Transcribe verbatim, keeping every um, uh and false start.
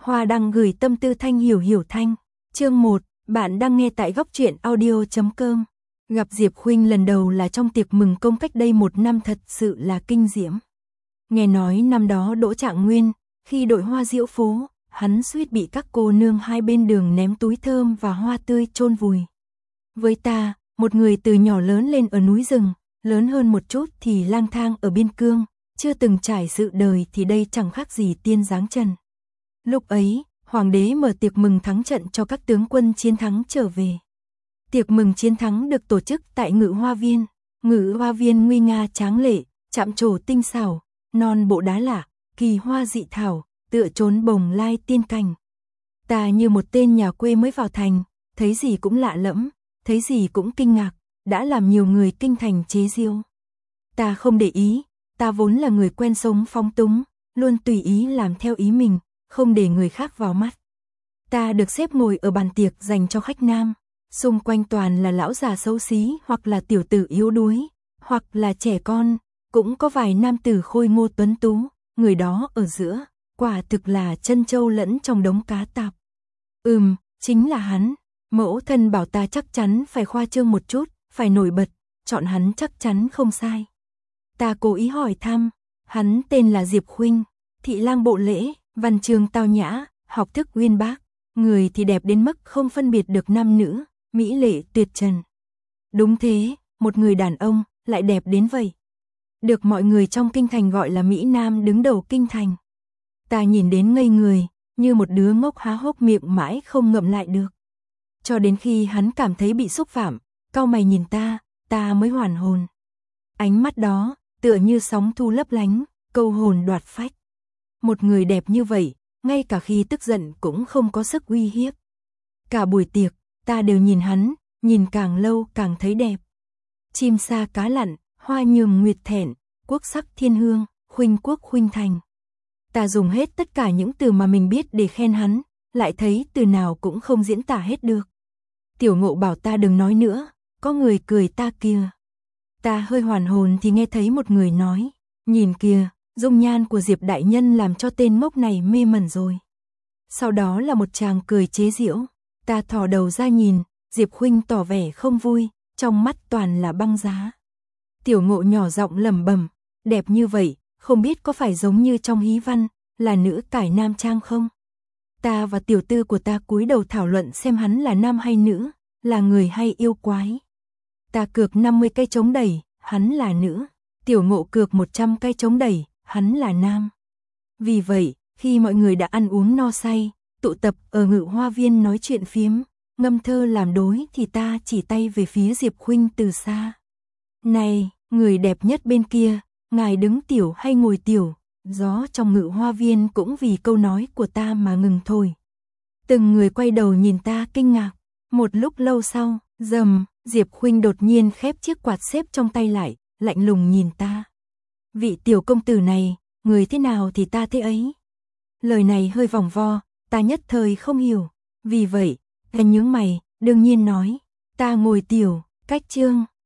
Hoa đăng gửi tâm tư thanh hiểu hiểu thanh. Chương một, bạn đang nghe tại góc truyện audio chấm com. Gặp Diệp Khuynh lần đầu là trong tiệc mừng công cách đây một năm, thật sự là kinh diễm. Nghe nói năm đó Đỗ Trạng Nguyên, khi đội hoa diễu phố, hắn suýt bị các cô nương hai bên đường ném túi thơm và hoa tươi chôn vùi. Với ta, một người từ nhỏ lớn lên ở núi rừng, lớn hơn một chút thì lang thang ở biên cương, chưa từng trải sự đời thì đây chẳng khác gì tiên giáng trần. Lúc ấy, hoàng đế mở tiệc mừng thắng trận cho các tướng quân chiến thắng trở về. Tiệc mừng chiến thắng được tổ chức tại Ngự Hoa Viên. Ngự Hoa Viên nguy nga tráng lệ, chạm trổ tinh xảo, non bộ đá lạ, kỳ hoa dị thảo, tựa trốn bồng lai tiên cảnh. Ta như một tên nhà quê mới vào thành, thấy gì cũng lạ lẫm, thấy gì cũng kinh ngạc, đã làm nhiều người kinh thành chế giễu. Ta không để ý, ta vốn là người quen sống phóng túng, luôn tùy ý làm theo ý mình, không để người khác vào mắt. Ta được xếp ngồi ở bàn tiệc dành cho khách nam, xung quanh toàn là lão già xấu xí hoặc là tiểu tử yếu đuối, hoặc là trẻ con, cũng có vài nam tử khôi ngô tuấn tú, người đó ở giữa, quả thực là chân châu lẫn trong đống cá tạp. Ừm, chính là hắn, mẫu thân bảo ta chắc chắn phải khoa trương một chút, phải nổi bật, chọn hắn chắc chắn không sai. Ta cố ý hỏi thăm, hắn tên là Diệp Khuynh, thị lang bộ lễ, văn chương tao nhã, học thức uyên bác, người thì đẹp đến mức không phân biệt được nam nữ, mỹ lệ tuyệt trần. Đúng thế, một người đàn ông lại đẹp đến vậy. Được mọi người trong kinh thành gọi là mỹ nam đứng đầu kinh thành. Ta nhìn đến ngây người, như một đứa ngốc há hốc miệng mãi không ngậm lại được. Cho đến khi hắn cảm thấy bị xúc phạm, cau mày nhìn ta, ta mới hoàn hồn. Ánh mắt đó, tựa như sóng thu lấp lánh, câu hồn đoạt phách. Một người đẹp như vậy, ngay cả khi tức giận cũng không có sức uy hiếp. Cả buổi tiệc, ta đều nhìn hắn, nhìn càng lâu càng thấy đẹp. Chim sa cá lặn, hoa nhường nguyệt thẹn, quốc sắc thiên hương, khuynh quốc khuynh thành. Ta dùng hết tất cả những từ mà mình biết để khen hắn, lại thấy từ nào cũng không diễn tả hết được. Tiểu Ngộ bảo ta đừng nói nữa, có người cười ta kìa. Ta hơi hoàn hồn thì nghe thấy một người nói, nhìn kìa, dung nhan của Diệp đại nhân làm cho tên ngốc này mê mẩn rồi. Sau đó là một chàng cười chế giễu, ta thò đầu ra nhìn, Diệp Khuynh tỏ vẻ không vui, trong mắt toàn là băng giá. Tiểu Ngộ nhỏ giọng lẩm bẩm, đẹp như vậy, không biết có phải giống như trong hí văn, là nữ cải nam trang không? Ta và tiểu tư của ta cúi đầu thảo luận xem hắn là nam hay nữ, là người hay yêu quái. Ta cược năm mươi cây trống đẩy, hắn là nữ. Tiểu Ngộ cược một trăm cây trống đẩy, hắn là nam. Vì vậy, khi mọi người đã ăn uống no say, tụ tập ở Ngự Hoa Viên nói chuyện phiếm, ngâm thơ làm đối thì ta chỉ tay về phía Diệp Khuynh từ xa. Này, người đẹp nhất bên kia, ngài đứng tiểu hay ngồi tiểu? Gió trong Ngự Hoa Viên cũng vì câu nói của ta mà ngừng thổi. Từng người quay đầu nhìn ta kinh ngạc. Một lúc lâu sau, rầm, Diệp Khuynh đột nhiên khép chiếc quạt xếp trong tay lại, lạnh lùng nhìn ta. Vị tiểu công tử này, người thế nào thì ta thế ấy. Lời này hơi vòng vo, ta nhất thời không hiểu. Vì vậy, ta nhướng mày, đương nhiên nói, ta ngồi tiểu, cách chương,